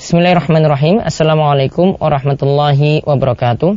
Bismillahirrahmanirrahim. Assalamualaikum warahmatullahi wabarakatuh.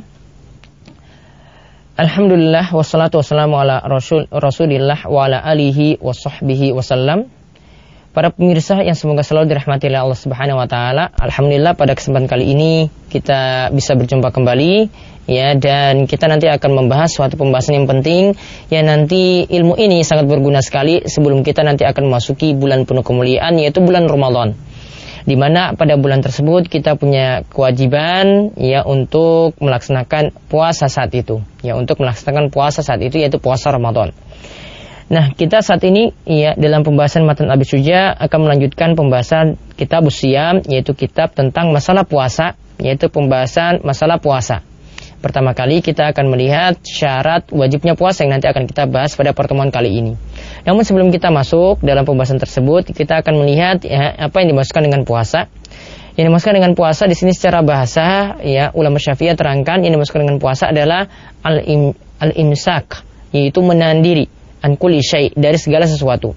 Alhamdulillah wassalatu wassalamu ala Rasulillah wa ala alihi wa sahbihi wasallam. Para pemirsa yang semoga selalu dirahmati oleh Allah Subhanahu wa taala. Alhamdulillah pada kesempatan kali ini kita bisa berjumpa kembali ya, dan kita nanti akan membahas suatu pembahasan yang penting yang nanti ilmu ini sangat berguna sekali sebelum kita nanti akan memasuki bulan penuh kemuliaan, yaitu bulan Ramadan. Di mana pada bulan tersebut kita punya kewajiban ya untuk melaksanakan puasa saat itu, ya untuk melaksanakan puasa saat itu, yaitu puasa Ramadan. Nah, kita saat ini ya dalam pembahasan Matan Abi Syuja akan melanjutkan pembahasan kitab Siyam, yaitu kitab tentang masalah puasa, yaitu pembahasan masalah puasa. Pertama kali kita akan melihat syarat wajibnya puasa yang nanti akan kita bahas pada pertemuan kali ini. Namun sebelum kita masuk dalam pembahasan tersebut, kita akan melihat ya, apa yang dimaksudkan dengan puasa. Yang dimaksudkan dengan puasa di sini secara bahasa ya ulama Syafi'iyah terangkan yang dimaksudkan dengan puasa adalah al-imsak, yaitu menahan diri an kulli syai', dari segala sesuatu.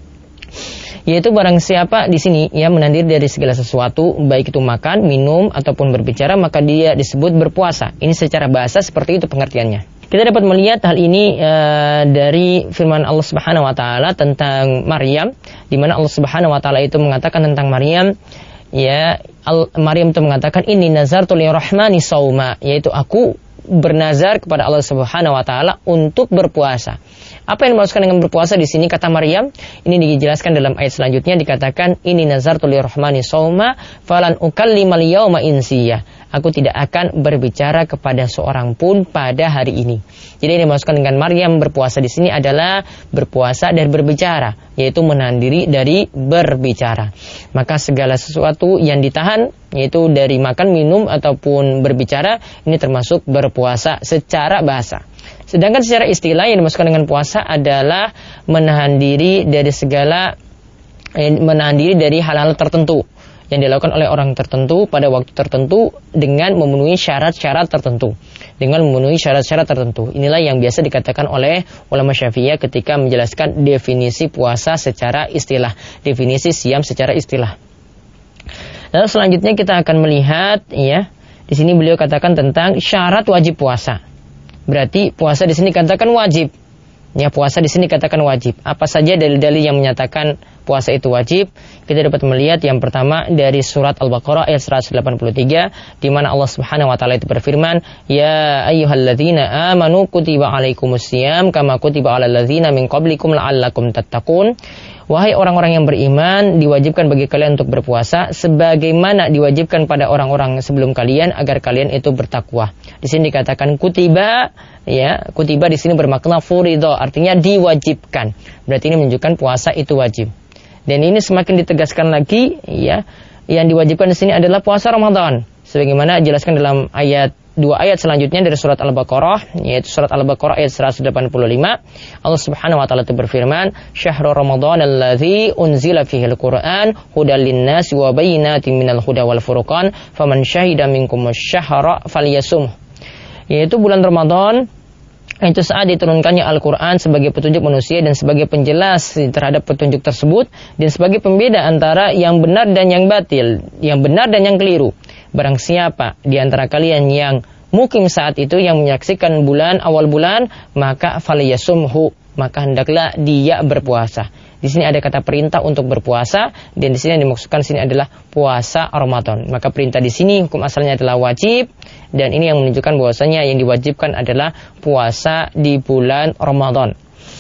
Yaitu barang siapa di sini ya menahan diri dari segala sesuatu, baik itu makan, minum ataupun berbicara, maka dia disebut berpuasa. Ini secara bahasa seperti itu pengertiannya. Kita dapat melihat hal ini dari firman Allah Subhanahu wa taala tentang Maryam, di mana Allah Subhanahu wa taala itu mengatakan tentang Maryam ya, Maryam itu mengatakan inni nazartu lirrahmani shauma, yaitu aku bernazar kepada Allah Subhanahu wa taala untuk berpuasa. Apa yang dimaksudkan dengan berpuasa di sini kata Maryam? Ini dijelaskan dalam ayat selanjutnya, dikatakan inni nazartu lirrahmani shauma falan ukallimal yauma insiya. Aku tidak akan berbicara kepada seorang pun pada hari ini. Jadi yang dimaksudkan dengan Maryam berpuasa di sini adalah berpuasa dan berbicara, yaitu menahan diri dari berbicara. Maka segala sesuatu yang ditahan, yaitu dari makan, minum ataupun berbicara, ini termasuk berpuasa secara bahasa. Sedangkan secara istilah yang dimaksudkan dengan puasa adalah menahan diri dari hal-hal tertentu yang dilakukan oleh orang tertentu pada waktu tertentu dengan memenuhi syarat-syarat tertentu. Inilah yang biasa dikatakan oleh ulama Syafi'iyah ketika menjelaskan definisi puasa secara istilah, definisi siam secara istilah. Lalu selanjutnya kita akan melihat ya, di sini beliau katakan tentang syarat wajib puasa. Berarti puasa di sini katakan wajib. Ya, puasa di sini katakan wajib. Apa saja dalil-dalil yang menyatakan puasa itu wajib? Kita dapat melihat yang pertama dari surat Al-Baqarah ayat 183, di mana Allah Subhanahu wa taala itu berfirman, "Ya ayyuhalladzina amanu kutiba alaikumusiyam kama kutiba alal ladzina min qablikum la'allakum tattaqun." Wahai orang-orang yang beriman, diwajibkan bagi kalian untuk berpuasa sebagaimana diwajibkan pada orang-orang sebelum kalian agar kalian itu bertakwa. Di sini dikatakan kutiba, ya, kutiba di sini bermakna furidho, artinya diwajibkan. Berarti ini menunjukkan puasa itu wajib. Dan ini semakin ditegaskan lagi, ya, yang diwajibkan di sini adalah puasa Ramadan. Sebagaimana dijelaskan dalam dua ayat selanjutnya dari surat Al-Baqarah, yaitu surat Al-Baqarah ayat 185. Allah Subhanahu wa taala itu berfirman, "Syahrul Ramadan alladzi unzila fihil Qur'an hudal linnasi wa bayyinatin minal huda wal furqan, faman syahida minkumus syahra falyasum." Yaitu bulan Ramadan itu saat diturunkannya Al-Quran sebagai petunjuk manusia dan sebagai penjelas terhadap petunjuk tersebut dan sebagai pembeda antara yang benar dan yang batil, yang benar dan yang keliru. Barang siapa di antara kalian yang mukim saat itu, yang menyaksikan bulan, awal bulan, maka falyasumhu, maka hendaklah dia berpuasa. Di sini ada kata perintah untuk berpuasa, dan di sini yang dimaksudkan sini adalah puasa Ramadan. Maka perintah di sini hukum asalnya adalah wajib, dan ini yang menunjukkan bahwasanya yang diwajibkan adalah puasa di bulan Ramadan.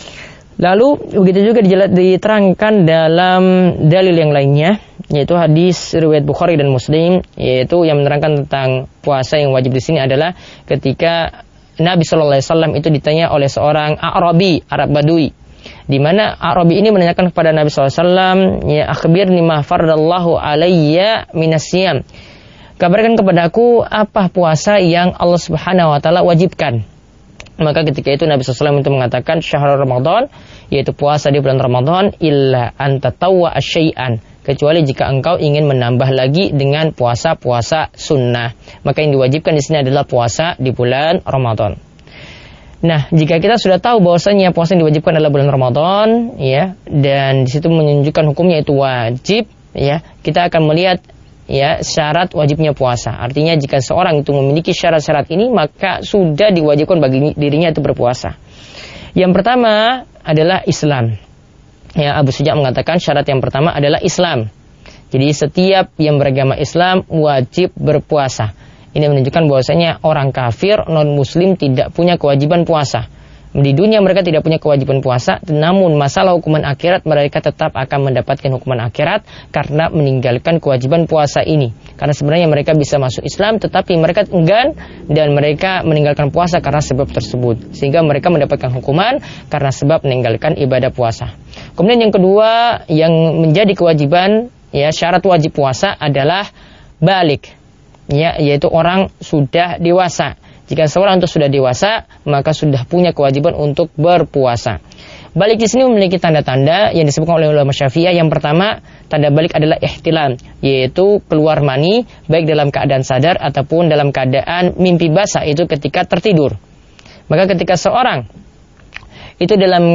Lalu begitu juga diterangkan dalam dalil yang lainnya, yaitu hadis riwayat Bukhari dan Muslim, yaitu yang menerangkan tentang puasa yang wajib di sini adalah ketika Nabi Shallallahu Alaihi Wasallam itu ditanya oleh seorang Arabi, Arab Badui, di mana Arabi ini menanyakan kepada Nabi Shallallahu Alaihi Wasallam, ya akhbirni ma faradallahu alayya minasyam, kabarkan kepadaku apa puasa yang Allah Subhanahu Wa Taala wajibkan. Maka ketika itu Nabi SAW itu mengatakan syahrul Ramadan, yaitu puasa di bulan Ramadan, illa antatawwa asyai'an, kecuali jika engkau ingin menambah lagi dengan puasa-puasa sunnah. Maka yang diwajibkan di sini adalah puasa di bulan Ramadan. Nah, jika kita sudah tahu bahwasanya puasa yang diwajibkan adalah bulan Ramadan, ya, dan di situ menunjukkan hukumnya itu wajib, ya, kita akan melihat ya syarat wajibnya puasa. Artinya jika seorang itu memiliki syarat-syarat ini, maka sudah diwajibkan bagi dirinya itu berpuasa. Yang pertama adalah Islam. Ya, Abu Suja mengatakan syarat yang pertama adalah Islam. Jadi setiap yang beragama Islam wajib berpuasa. Ini menunjukkan bahwasanya orang kafir non-muslim tidak punya kewajiban puasa. Di dunia mereka tidak punya kewajiban puasa, namun masalah hukuman akhirat mereka tetap akan mendapatkan hukuman akhirat karena meninggalkan kewajiban puasa ini. Karena sebenarnya mereka bisa masuk Islam, tetapi mereka enggan dan mereka meninggalkan puasa karena sebab tersebut. Sehingga mereka mendapatkan hukuman karena sebab meninggalkan ibadah puasa. Kemudian yang kedua yang menjadi kewajiban, ya syarat wajib puasa adalah balik, ya, yaitu orang sudah dewasa. Jika seorang itu sudah dewasa, maka sudah punya kewajiban untuk berpuasa. Balik di sini memiliki tanda-tanda yang disebutkan oleh ulama Syafi'iyah. Yang pertama, tanda balik adalah ihtilam, yaitu keluar mani baik dalam keadaan sadar ataupun dalam keadaan mimpi basah, itu ketika tertidur. Maka ketika seorang itu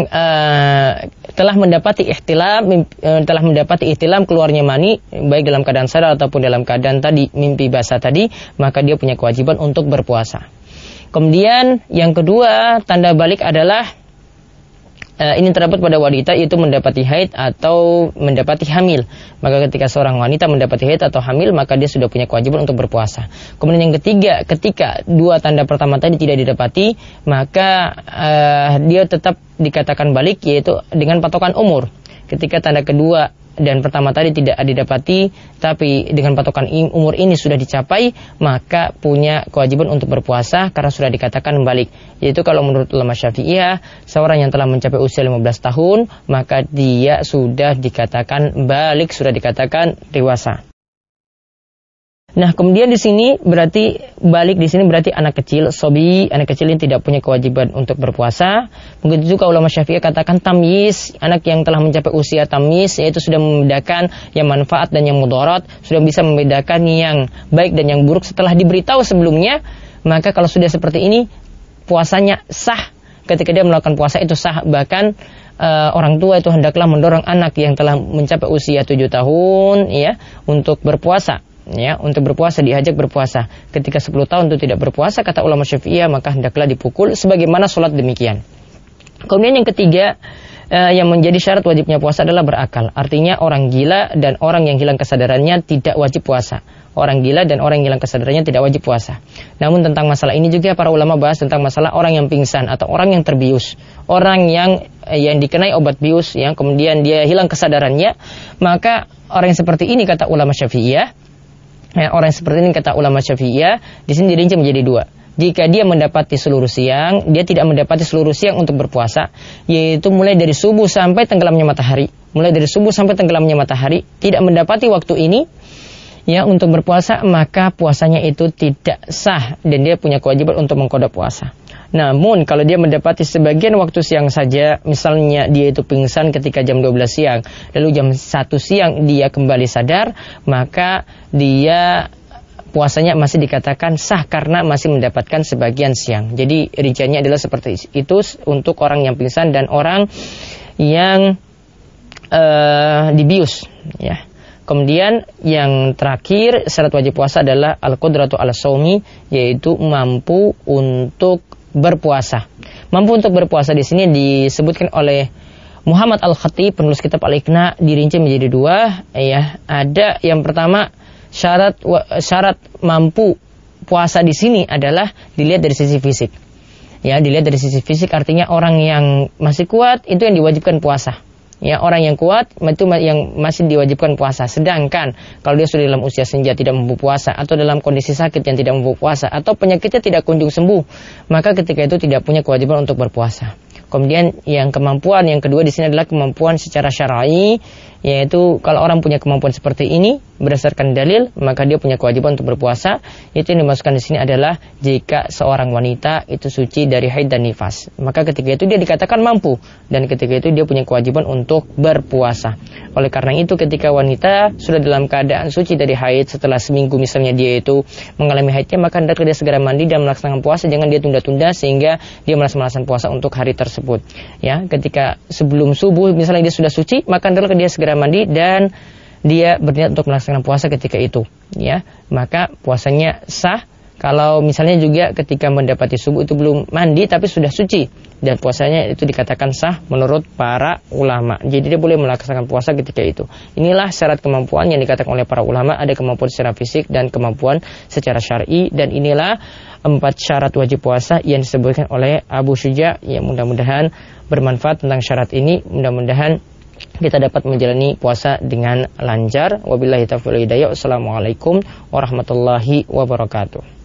telah mendapati ihtilam keluarnya mani baik dalam keadaan sadar ataupun dalam keadaan tadi mimpi basah tadi, maka dia punya kewajiban untuk berpuasa. Kemudian yang kedua tanda balik adalah ini terdapat pada wanita, yaitu mendapati haid atau mendapati hamil. Maka ketika seorang wanita mendapati haid atau hamil, maka dia sudah punya kewajiban untuk berpuasa. Kemudian yang ketiga, ketika dua tanda pertama tadi tidak didapati, maka dia tetap dikatakan balik, yaitu dengan patokan umur. Ketika tanda kedua dan pertama tadi tidak didapati, tapi dengan patokan umur ini sudah dicapai, maka punya kewajiban untuk berpuasa karena sudah dikatakan balik. Yaitu kalau menurut ulama Syafi'iyah, seorang yang telah mencapai usia 15 tahun, maka dia sudah dikatakan balik, sudah dikatakan dewasa. Nah, kemudian di sini berarti balik di sini berarti anak kecil, sobi, anak kecil ini tidak punya kewajiban untuk berpuasa. Begitu juga ulama Syafi'iyah katakan tamyiz, anak yang telah mencapai usia tamyiz, yaitu sudah membedakan yang manfaat dan yang mudarat, sudah bisa membedakan yang baik dan yang buruk setelah diberitahu sebelumnya. Maka kalau sudah seperti ini, puasanya sah. Ketika dia melakukan puasa itu sah. Bahkan orang tua itu hendaklah mendorong anak yang telah mencapai usia 7 tahun, ya, untuk berpuasa. Ya, untuk berpuasa, diajak berpuasa. Ketika 10 tahun itu tidak berpuasa, kata ulama Syafi'iyah, maka hendaklah dipukul sebagaimana sholat demikian. Kemudian yang ketiga, yang menjadi syarat wajibnya puasa adalah berakal. Artinya orang gila dan orang yang hilang kesadarannya tidak wajib puasa. Orang gila dan orang yang hilang kesadarannya tidak wajib puasa. Namun tentang masalah ini juga para ulama bahas tentang masalah orang yang pingsan atau orang yang terbius. Orang yang dikenai obat bius, yang kemudian dia hilang kesadarannya, maka orang yang seperti ini kata ulama Syafi'iyah, orang seperti ini kata ulama Syafi'iyah, di sini dirinci menjadi dua. Jika dia mendapati seluruh siang, dia tidak mendapati seluruh siang untuk berpuasa, yaitu mulai dari subuh sampai tenggelamnya matahari. Mulai dari subuh sampai tenggelamnya matahari, tidak mendapati waktu ini, ya, untuk berpuasa, maka puasanya itu tidak sah dan dia punya kewajiban untuk mengqada puasa. Namun kalau dia mendapati sebagian waktu siang saja, misalnya dia itu pingsan ketika jam 12 siang, lalu jam 1 siang dia kembali sadar, maka dia puasanya masih dikatakan sah karena masih mendapatkan sebagian siang. Jadi rinciannya adalah seperti itu untuk orang yang pingsan dan orang yang dibius, ya. Kemudian yang terakhir syarat wajib puasa adalah al-qudratu ala shaumi, yaitu mampu untuk berpuasa. Mampu untuk berpuasa di sini disebutkan oleh Muhammad Al-Khatib, penulis kitab Al-Iqna, dirinci menjadi dua, ya. Ada yang pertama, syarat mampu puasa di sini adalah dilihat dari sisi fisik. Ya, dilihat dari sisi fisik artinya orang yang masih kuat itu yang diwajibkan puasa. Ya, orang yang kuat itu yang masih diwajibkan puasa. Sedangkan kalau dia sudah dalam usia senja tidak mampu puasa, atau dalam kondisi sakit yang tidak mampu puasa, atau penyakitnya tidak kunjung sembuh, maka ketika itu tidak punya kewajiban untuk berpuasa. Kemudian yang kemampuan yang kedua di sini adalah kemampuan secara syar'i, yaitu kalau orang punya kemampuan seperti ini berdasarkan dalil, maka dia punya kewajiban untuk berpuasa. Itu yang dimasukkan di sini adalah jika seorang wanita itu suci dari haid dan nifas, maka ketika itu dia dikatakan mampu dan ketika itu dia punya kewajiban untuk berpuasa. Oleh karena itu ketika wanita sudah dalam keadaan suci dari haid, setelah seminggu misalnya dia itu mengalami haidnya, maka hendaknya dia segera mandi dan melaksanakan puasa, jangan dia tunda-tunda sehingga dia melaksanakan puasa untuk hari tersebut. Ya, ketika sebelum subuh misalnya dia sudah suci, maka hendaknya dia segera mandi dan dia berniat untuk melaksanakan puasa ketika itu, ya, maka puasanya sah. Kalau misalnya juga ketika mendapati subuh itu belum mandi tapi sudah suci, dan puasanya itu dikatakan sah menurut para ulama. Jadi dia boleh melaksanakan puasa ketika itu. Inilah syarat kemampuan yang dikatakan oleh para ulama, ada kemampuan secara fisik dan kemampuan secara syar'i, dan inilah 4 syarat wajib puasa yang disebutkan oleh Abu Syuja. Ya, mudah-mudahan bermanfaat tentang syarat ini, mudah-mudahan kita dapat menjalani puasa dengan lancar. Wabillahi taufiq wal hidayah. Wassalamualaikum warahmatullahi wabarakatuh.